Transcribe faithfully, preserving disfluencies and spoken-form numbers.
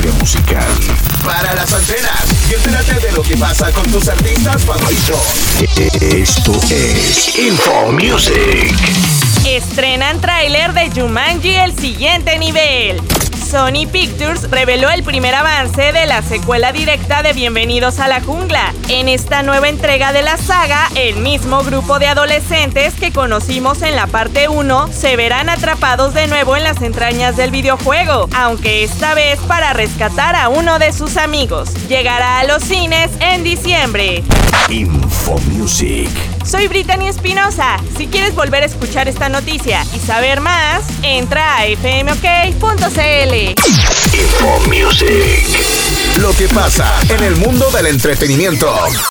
industria musical. Para las antenas y entérate de lo que pasa con tus artistas favoritos. Esto es Info Music. Estrenan tráiler de Jumanji: El siguiente nivel. Sony Pictures reveló el primer avance de la secuela directa de Bienvenidos a la Jungla. En esta nueva entrega de la saga, el mismo grupo de adolescentes que conocimos en la parte uno se verán atrapados de nuevo en las entrañas del videojuego, aunque esta vez para rescatar a uno de sus amigos. Llegará a los cines en diciembre. Info Music. Soy Brittany Espinosa. Si quieres volver a escuchar esta noticia y saber más, entra a f m o k punto c l. Info Music. Lo que pasa en el mundo del entretenimiento.